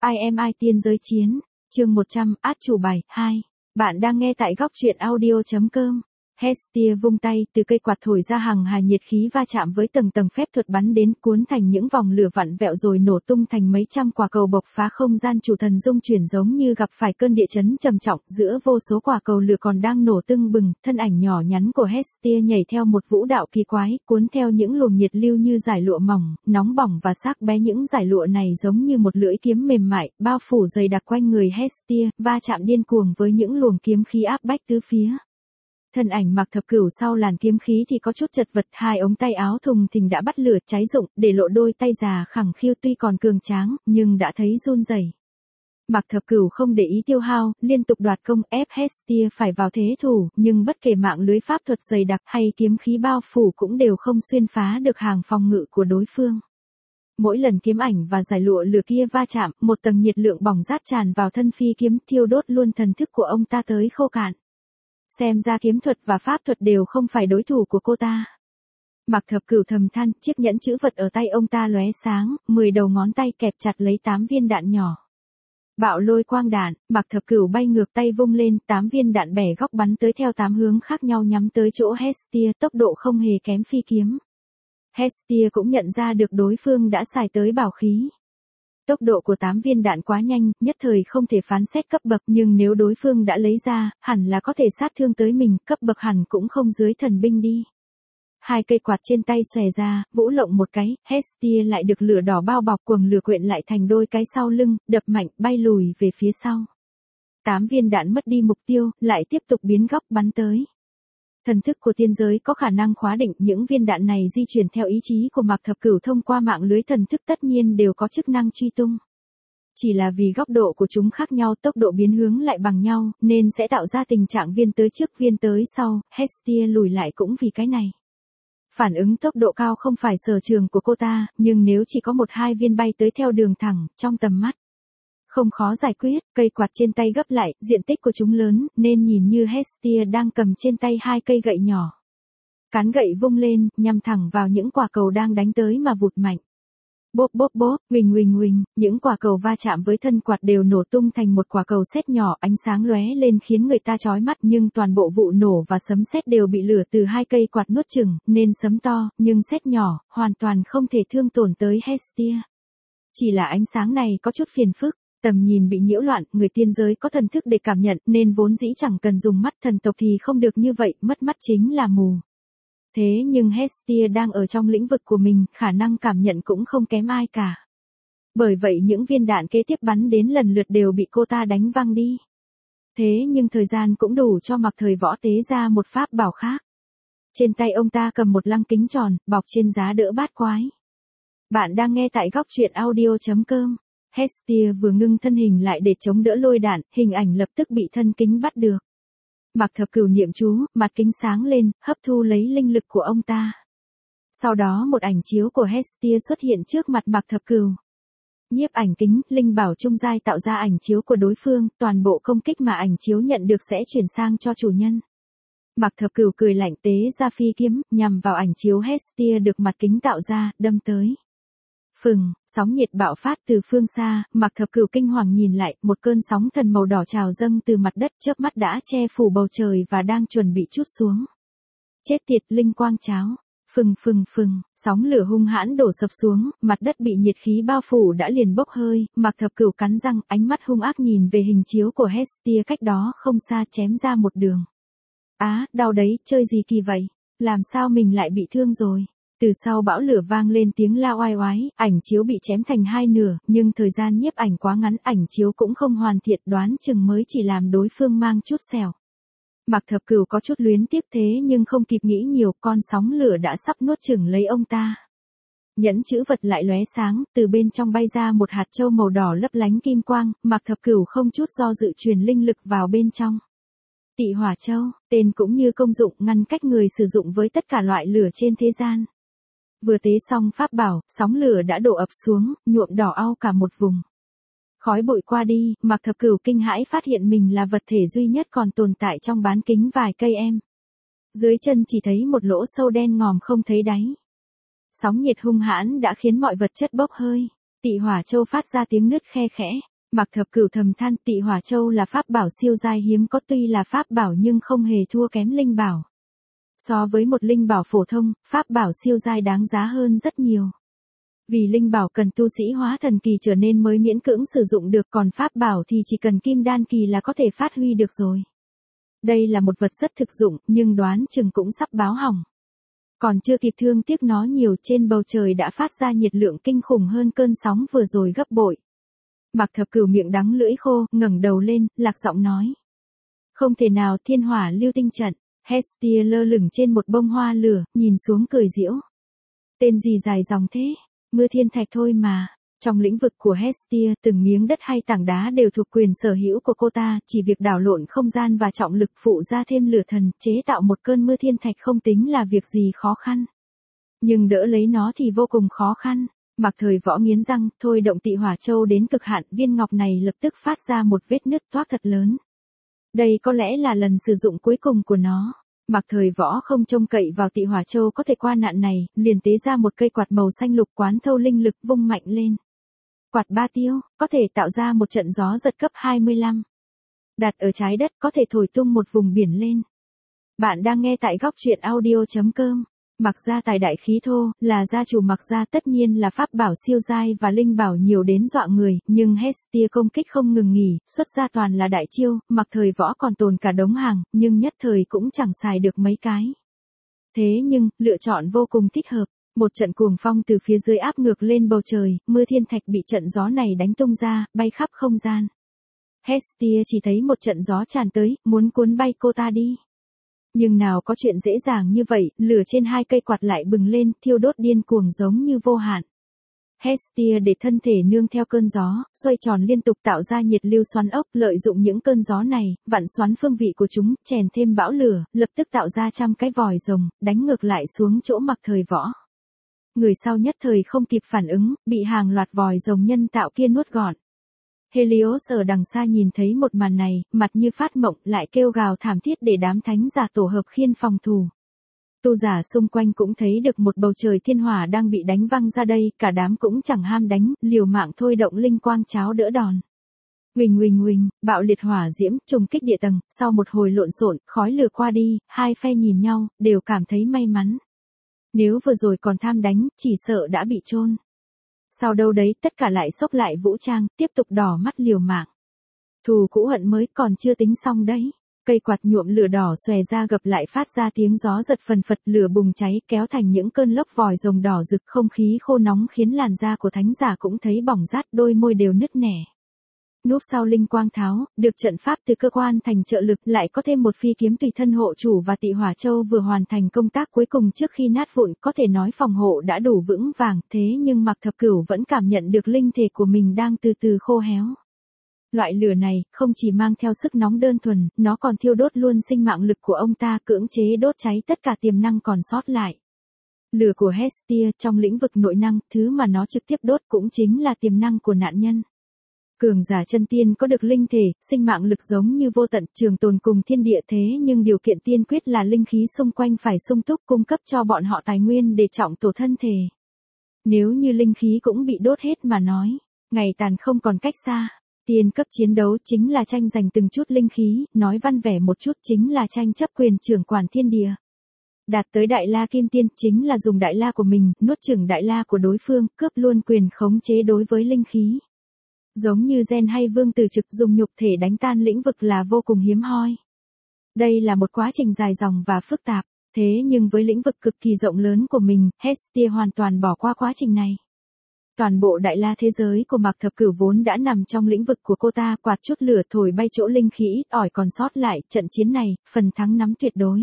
IMI tiên giới chiến, chương 100, át chủ bài, 2. Bạn đang nghe tại góc truyện audio.com. Hestia vung tay, từ cây quạt thổi ra hàng hà nhiệt khí va chạm với tầng tầng phép thuật bắn đến, cuốn thành những vòng lửa vặn vẹo rồi nổ tung thành mấy trăm quả cầu bộc phá không gian. Chủ thần rung chuyển giống như gặp phải cơn địa chấn trầm trọng, giữa vô số quả cầu lửa còn đang nổ tưng bừng, thân ảnh nhỏ nhắn của Hestia nhảy theo một vũ đạo kỳ quái, cuốn theo những luồng nhiệt lưu như dải lụa mỏng, nóng bỏng và sắc bé. Những dải lụa này giống như một lưỡi kiếm mềm mại, bao phủ dày đặc quanh người Hestia, va chạm điên cuồng với những luồng kiếm khí áp bách tứ phía. Thân ảnh Mạc Thập Cửu sau làn kiếm khí thì có chút chật vật, hai ống tay áo thùng thình đã bắt lửa cháy rụng, để lộ đôi tay già khẳng khiu tuy còn cường tráng, nhưng đã thấy run rẩy. Mạc Thập Cửu không để ý tiêu hao, liên tục đoạt công ép Hestia phải vào thế thủ, nhưng bất kể mạng lưới pháp thuật dày đặc hay kiếm khí bao phủ cũng đều không xuyên phá được hàng phòng ngự của đối phương. Mỗi lần kiếm ảnh và dải lụa lửa kia va chạm, một tầng nhiệt lượng bỏng rát tràn vào thân phi kiếm, thiêu đốt luôn thần thức của ông ta tới khô cạn. Xem ra kiếm thuật và pháp thuật đều không phải đối thủ của cô ta. Mạc Thập Cửu thầm than, chiếc nhẫn chữ vật ở tay ông ta lóe sáng, 10 đầu ngón tay kẹp chặt lấy 8 viên đạn nhỏ. Bạo lôi quang đạn, Mạc Thập Cửu bay ngược tay vung lên, 8 viên đạn bẻ góc bắn tới theo 8 hướng khác nhau nhắm tới chỗ Hestia, tốc độ không hề kém phi kiếm. Hestia cũng nhận ra được đối phương đã xài tới bảo khí. Tốc độ của 8 viên đạn quá nhanh, nhất thời không thể phán xét cấp bậc, nhưng nếu đối phương đã lấy ra, hẳn là có thể sát thương tới mình, cấp bậc hẳn cũng không dưới thần binh đi. Hai cây quạt trên tay xòe ra, vũ lộng một cái, Hestia lại được lửa đỏ bao bọc, quầng lửa quyện lại thành đôi cái sau lưng, đập mạnh, bay lùi về phía sau. 8 viên đạn mất đi mục tiêu, lại tiếp tục biến góc bắn tới. Thần thức của tiên giới có khả năng khóa định, những viên đạn này di chuyển theo ý chí của Mạc Thập Cửu thông qua mạng lưới thần thức, tất nhiên đều có chức năng truy tung. Chỉ là vì góc độ của chúng khác nhau, tốc độ biến hướng lại bằng nhau, nên sẽ tạo ra tình trạng viên tới trước viên tới sau, Hestia lùi lại cũng vì cái này. Phản ứng tốc độ cao không phải sở trường của cô ta, nhưng nếu chỉ có 1-2 viên bay tới theo đường thẳng, trong tầm mắt, không khó giải quyết. Cây quạt trên tay gấp lại, diện tích của chúng lớn, nên nhìn như Hestia đang cầm trên tay 2 cây gậy nhỏ. Cán gậy vung lên, nhằm thẳng vào những quả cầu đang đánh tới mà vụt mạnh. Bốp bốp bốp, huỳnh huỳnh huỳnh, những quả cầu va chạm với thân quạt đều nổ tung thành một quả cầu sét nhỏ, ánh sáng lóe lên khiến người ta chói mắt, nhưng toàn bộ vụ nổ và sấm sét đều bị lửa từ 2 cây quạt nuốt chửng, nên sấm to, nhưng sét nhỏ, hoàn toàn không thể thương tổn tới Hestia. Chỉ là ánh sáng này có chút phiền phức. Tầm nhìn bị nhiễu loạn, người tiên giới có thần thức để cảm nhận, nên vốn dĩ chẳng cần dùng mắt, thần tộc thì không được như vậy, mất mắt chính là mù. Thế nhưng Hestia đang ở trong lĩnh vực của mình, khả năng cảm nhận cũng không kém ai cả. Bởi vậy những viên đạn kế tiếp bắn đến lần lượt đều bị cô ta đánh văng đi. Thế nhưng thời gian cũng đủ cho Mạc Thời Võ tế ra một pháp bảo khác. Trên tay ông ta cầm một lăng kính tròn, bọc trên giá đỡ bát quái. Bạn đang nghe tại góc truyện audio.com. Hestia vừa ngưng thân hình lại để chống đỡ lôi đạn, hình ảnh lập tức bị thân kính bắt được. Mạc Thập Cửu niệm chú, mặt kính sáng lên, hấp thu lấy linh lực của ông ta. Sau đó một ảnh chiếu của Hestia xuất hiện trước mặt Mạc Thập Cửu. Nhiếp ảnh kính, linh bảo trung giai tạo ra ảnh chiếu của đối phương, toàn bộ công kích mà ảnh chiếu nhận được sẽ chuyển sang cho chủ nhân. Mạc Thập Cửu cười lạnh tế ra phi kiếm, nhằm vào ảnh chiếu Hestia được mặt kính tạo ra, đâm tới. Phừng, sóng nhiệt bạo phát từ phương xa, Mạc Thập Cửu kinh hoàng nhìn lại, một cơn sóng thần màu đỏ trào dâng từ mặt đất, chớp mắt đã che phủ bầu trời và đang chuẩn bị trút xuống. Chết tiệt, linh quang cháo. Phừng phừng phừng, sóng lửa hung hãn đổ sập xuống, mặt đất bị nhiệt khí bao phủ đã liền bốc hơi, Mạc Thập Cửu cắn răng, ánh mắt hung ác nhìn về hình chiếu của Hestia cách đó không xa, chém ra một đường. Á, đau đấy, chơi gì kỳ vậy? Làm sao mình lại bị thương rồi? Từ sau bão lửa vang lên tiếng la oai oái, ảnh chiếu bị chém thành 2 nửa, nhưng thời gian nhiếp ảnh quá ngắn, ảnh chiếu cũng không hoàn thiện, đoán chừng mới chỉ làm đối phương mang chút sẹo. Mạc Thập Cửu có chút luyến tiếc thế nhưng không kịp nghĩ nhiều, con sóng lửa đã sắp nuốt chửng lấy ông ta. Nhẫn chữ vật lại lóe sáng, từ bên trong bay ra một hạt châu màu đỏ lấp lánh kim quang, Mạc Thập Cửu không chút do dự truyền linh lực vào bên trong. Tị hỏa châu, tên cũng như công dụng, ngăn cách người sử dụng với tất cả loại lửa trên thế gian. Vừa tế xong pháp bảo, sóng lửa đã đổ ập xuống, nhuộm đỏ au cả một vùng. Khói bụi qua đi, Mạc Thập Cửu kinh hãi phát hiện mình là vật thể duy nhất còn tồn tại trong bán kính vài cây em. Dưới chân chỉ thấy một lỗ sâu đen ngòm không thấy đáy. Sóng nhiệt hung hãn đã khiến mọi vật chất bốc hơi. Tị hỏa châu phát ra tiếng nứt khe khẽ. Mạc Thập Cửu thầm than Tị Hỏa Châu là pháp bảo siêu giai hiếm có, tuy là pháp bảo nhưng không hề thua kém linh bảo. So với một linh bảo phổ thông, pháp bảo siêu giai đáng giá hơn rất nhiều. Vì linh bảo cần tu sĩ hóa thần kỳ trở nên mới miễn cưỡng sử dụng được, còn pháp bảo thì chỉ cần kim đan kỳ là có thể phát huy được rồi. Đây là một vật rất thực dụng, nhưng đoán chừng cũng sắp báo hỏng. Còn chưa kịp thương tiếc nó nhiều, trên bầu trời đã phát ra nhiệt lượng kinh khủng hơn cơn sóng vừa rồi gấp bội. Mạc Thập Cửu miệng đắng lưỡi khô, ngẩng đầu lên, lạc giọng nói. Không thể nào, thiên hỏa lưu tinh trận. Hestia lơ lửng trên một bông hoa lửa, nhìn xuống cười giễu. Tên gì dài dòng thế? Mưa thiên thạch thôi mà. Trong lĩnh vực của Hestia, từng miếng đất hay tảng đá đều thuộc quyền sở hữu của cô ta, chỉ việc đảo lộn không gian và trọng lực phụ ra thêm lửa thần, chế tạo một cơn mưa thiên thạch không tính là việc gì khó khăn. Nhưng đỡ lấy nó thì vô cùng khó khăn. Mạc Thời Võ nghiến răng, thôi động Tị Hỏa Châu đến cực hạn, viên ngọc này lập tức phát ra một vết nứt toác thật lớn. Đây có lẽ là lần sử dụng cuối cùng của nó. Mạc Thời Võ không trông cậy vào Tị Hỏa Châu có thể qua nạn này, liền tế ra một cây quạt màu xanh lục quán thâu linh lực vung mạnh lên. Quạt ba tiêu, có thể tạo ra một trận gió giật cấp 25. Đặt ở trái đất có thể thổi tung một vùng biển lên. Bạn đang nghe tại góc truyện audio.com. Mạc gia tài đại khí thô, là gia chủ Mạc gia, tất nhiên là pháp bảo siêu giai và linh bảo nhiều đến dọa người, nhưng Hestia công kích không ngừng nghỉ, xuất ra toàn là đại chiêu, Mạc Thời Võ còn tồn cả đống hàng, nhưng nhất thời cũng chẳng xài được mấy cái. Thế nhưng, lựa chọn vô cùng thích hợp. Một trận cuồng phong từ phía dưới áp ngược lên bầu trời, mưa thiên thạch bị trận gió này đánh tung ra, bay khắp không gian. Hestia chỉ thấy một trận gió tràn tới, muốn cuốn bay cô ta đi. Nhưng nào có chuyện dễ dàng như vậy, lửa trên hai cây quạt lại bừng lên, thiêu đốt điên cuồng giống như vô hạn. Hestia để thân thể nương theo cơn gió, xoay tròn liên tục tạo ra nhiệt lưu xoắn ốc, lợi dụng những cơn gió này, vặn xoắn phương vị của chúng, chèn thêm bão lửa, lập tức tạo ra trăm cái vòi rồng, đánh ngược lại xuống chỗ Mạc Thời Võ. Người sau nhất thời không kịp phản ứng, bị hàng loạt vòi rồng nhân tạo kia nuốt gọn. Helios ở đằng xa nhìn thấy một màn này, mặt như phát mộng, lại kêu gào thảm thiết để đám thánh giả tổ hợp khiên phòng thủ. Tu giả xung quanh cũng thấy được một bầu trời thiên hỏa đang bị đánh văng ra đây, cả đám cũng chẳng ham đánh, liều mạng thôi động linh quang cháo đỡ đòn. Huỳnh huỳnh huỳnh, bạo liệt hỏa diễm, trùng kích địa tầng, sau một hồi lộn xộn, khói lửa qua đi, hai phe nhìn nhau, đều cảm thấy may mắn. Nếu vừa rồi còn tham đánh, chỉ sợ đã bị chôn. Sau đâu đấy, tất cả lại xốc lại vũ trang, tiếp tục đỏ mắt liều mạng. Thù cũ hận mới còn chưa tính xong đấy. Cây quạt nhuộm lửa đỏ xòe ra gập lại phát ra tiếng gió giật phần phật, lửa bùng cháy kéo thành những cơn lốc vòi rồng đỏ rực, không khí khô nóng khiến làn da của thánh giả cũng thấy bỏng rát, đôi môi đều nứt nẻ. Núp sau linh quang tháo, được trận pháp từ cơ quan thành trợ lực, lại có thêm một phi kiếm tùy thân hộ chủ và Tị Hỏa Châu vừa hoàn thành công tác cuối cùng trước khi nát vụn, có thể nói phòng hộ đã đủ vững vàng, thế nhưng Mạc Thập Cửu vẫn cảm nhận được linh thể của mình đang từ từ khô héo. Loại lửa này, không chỉ mang theo sức nóng đơn thuần, nó còn thiêu đốt luôn sinh mạng lực của ông ta, cưỡng chế đốt cháy tất cả tiềm năng còn sót lại. Lửa của Hestia trong lĩnh vực nội năng, thứ mà nó trực tiếp đốt cũng chính là tiềm năng của nạn nhân. Cường giả chân tiên có được linh thể, sinh mạng lực giống như vô tận, trường tồn cùng thiên địa, thế nhưng điều kiện tiên quyết là linh khí xung quanh phải sung túc, cung cấp cho bọn họ tài nguyên để trọng tổ thân thể. Nếu như linh khí cũng bị đốt hết mà nói, ngày tàn không còn cách xa. Tiên cấp chiến đấu chính là tranh giành từng chút linh khí, nói văn vẻ một chút chính là tranh chấp quyền trưởng quản thiên địa. Đạt tới Đại La Kim Tiên chính là dùng Đại La của mình, nuốt chửng Đại La của đối phương, cướp luôn quyền khống chế đối với linh khí. Giống như Gen hay Vương Tử Trực dùng nhục thể đánh tan lĩnh vực là vô cùng hiếm hoi. Đây là một quá trình dài dòng và phức tạp, thế nhưng với lĩnh vực cực kỳ rộng lớn của mình, Hestia hoàn toàn bỏ qua quá trình này. Toàn bộ Đại La thế giới của Mạc Thập Cửu vốn đã nằm trong lĩnh vực của cô ta, quạt chút lửa thổi bay chỗ linh khí ít ỏi còn sót lại, trận chiến này, phần thắng nắm tuyệt đối.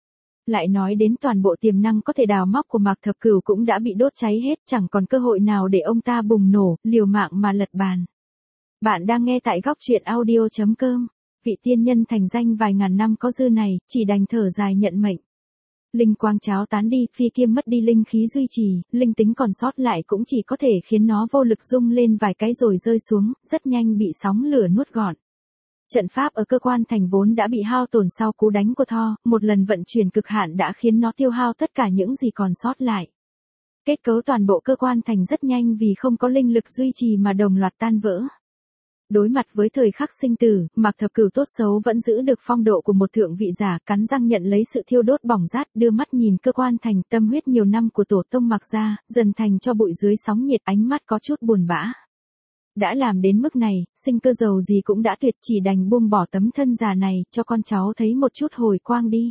Lại nói đến toàn bộ tiềm năng có thể đào móc của Mạc Thập Cửu cũng đã bị đốt cháy hết, chẳng còn cơ hội nào để ông ta bùng nổ, liều mạng mà lật bàn. Bạn đang nghe tại góc truyện audio.com. Vị tiên nhân thành danh vài ngàn năm có dư này, chỉ đành thở dài nhận mệnh. Linh quang cháo tán đi, phi kiếm mất đi linh khí duy trì, linh tính còn sót lại cũng chỉ có thể khiến nó vô lực rung lên vài cái rồi rơi xuống, rất nhanh bị sóng lửa nuốt gọn. Trận pháp ở cơ quan thành vốn đã bị hao tổn sau cú đánh của Thor, một lần vận chuyển cực hạn đã khiến nó tiêu hao tất cả những gì còn sót lại. Kết cấu toàn bộ cơ quan thành rất nhanh vì không có linh lực duy trì mà đồng loạt tan vỡ. Đối mặt với thời khắc sinh tử, Mạc Thập Cửu tốt xấu vẫn giữ được phong độ của một thượng vị giả, cắn răng nhận lấy sự thiêu đốt bỏng rát, đưa mắt nhìn cơ quan thành tâm huyết nhiều năm của tổ tông Mạc gia, dần thành cho bụi dưới sóng nhiệt, ánh mắt có chút buồn bã. Đã làm đến mức này, sinh cơ giàu gì cũng đã tuyệt, chỉ đành buông bỏ tấm thân già này, cho con cháu thấy một chút hồi quang đi.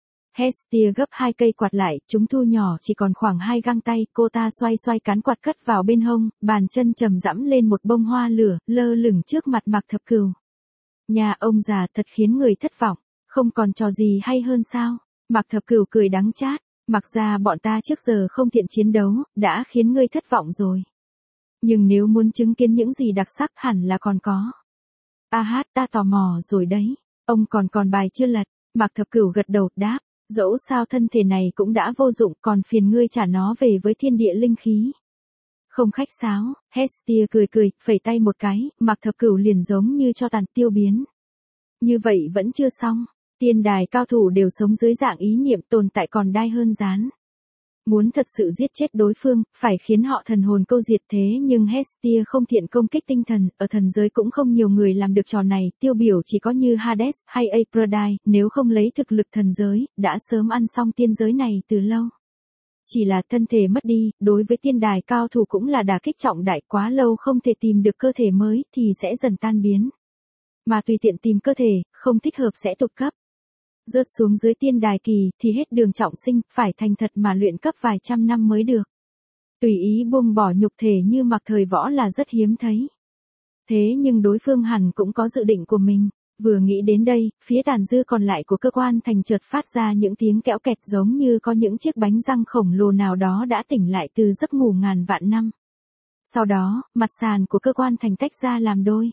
Hestia gấp 2 cây quạt lại, chúng thu nhỏ chỉ còn khoảng 2 găng tay, cô ta xoay xoay cán quạt cất vào bên hông, bàn chân trầm dẫm lên một bông hoa lửa, lơ lửng trước mặt Mạc Thập Cửu. Nhà ông già thật khiến người thất vọng, không còn trò gì hay hơn sao? Mạc Thập Cửu cười đắng chát, Mạc gia bọn ta trước giờ không thiện chiến đấu, đã khiến ngươi thất vọng rồi. Nhưng nếu muốn chứng kiến những gì đặc sắc hẳn là còn có. A hát, ta tò mò rồi đấy, ông còn bài chưa lật? Mạc Thập Cửu gật đầu, đáp. Dẫu sao thân thể này cũng đã vô dụng, còn phiền ngươi trả nó về với thiên địa linh khí. Không khách sáo, Hestia cười, phẩy tay một cái, Mạc Thập Cửu liền giống như cho tàn tiêu biến. Như vậy vẫn chưa xong, tiên đài cao thủ đều sống dưới dạng ý niệm, tồn tại còn đai hơn rán. Muốn thật sự giết chết đối phương, phải khiến họ thần hồn câu diệt, thế nhưng Hestia không thiện công kích tinh thần, ở thần giới cũng không nhiều người làm được trò này, tiêu biểu chỉ có như Hades hay Aphrodite, nếu không lấy thực lực thần giới, đã sớm ăn xong tiên giới này từ lâu. Chỉ là thân thể mất đi, đối với tiên đài cao thủ cũng là đả kích trọng đại, quá lâu không thể tìm được cơ thể mới thì sẽ dần tan biến. Mà tùy tiện tìm cơ thể, không thích hợp sẽ tụt cấp. Rớt xuống dưới tiên đài kỳ thì hết đường trọng sinh, phải thành thật mà luyện cấp vài trăm năm mới được. Tùy ý buông bỏ nhục thể như Mạc Thời Võ là rất hiếm thấy. Thế nhưng đối phương hẳn cũng có dự định của mình. Vừa nghĩ đến đây, phía tàn dư còn lại của cơ quan thành chợt phát ra những tiếng kẽo kẹt giống như có những chiếc bánh răng khổng lồ nào đó đã tỉnh lại từ giấc ngủ ngàn vạn năm. Sau đó, mặt sàn của cơ quan thành tách ra làm đôi.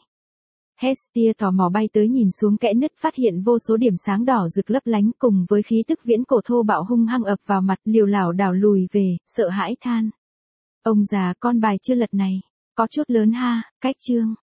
Hestia tò mò bay tới nhìn xuống kẽ nứt, phát hiện vô số điểm sáng đỏ rực lấp lánh, cùng với khí tức viễn cổ thô bạo hung hăng ập vào mặt, liều lảo đảo lùi về, sợ hãi than. Ông già, con bài chưa lật này, có chút lớn ha, cách chương.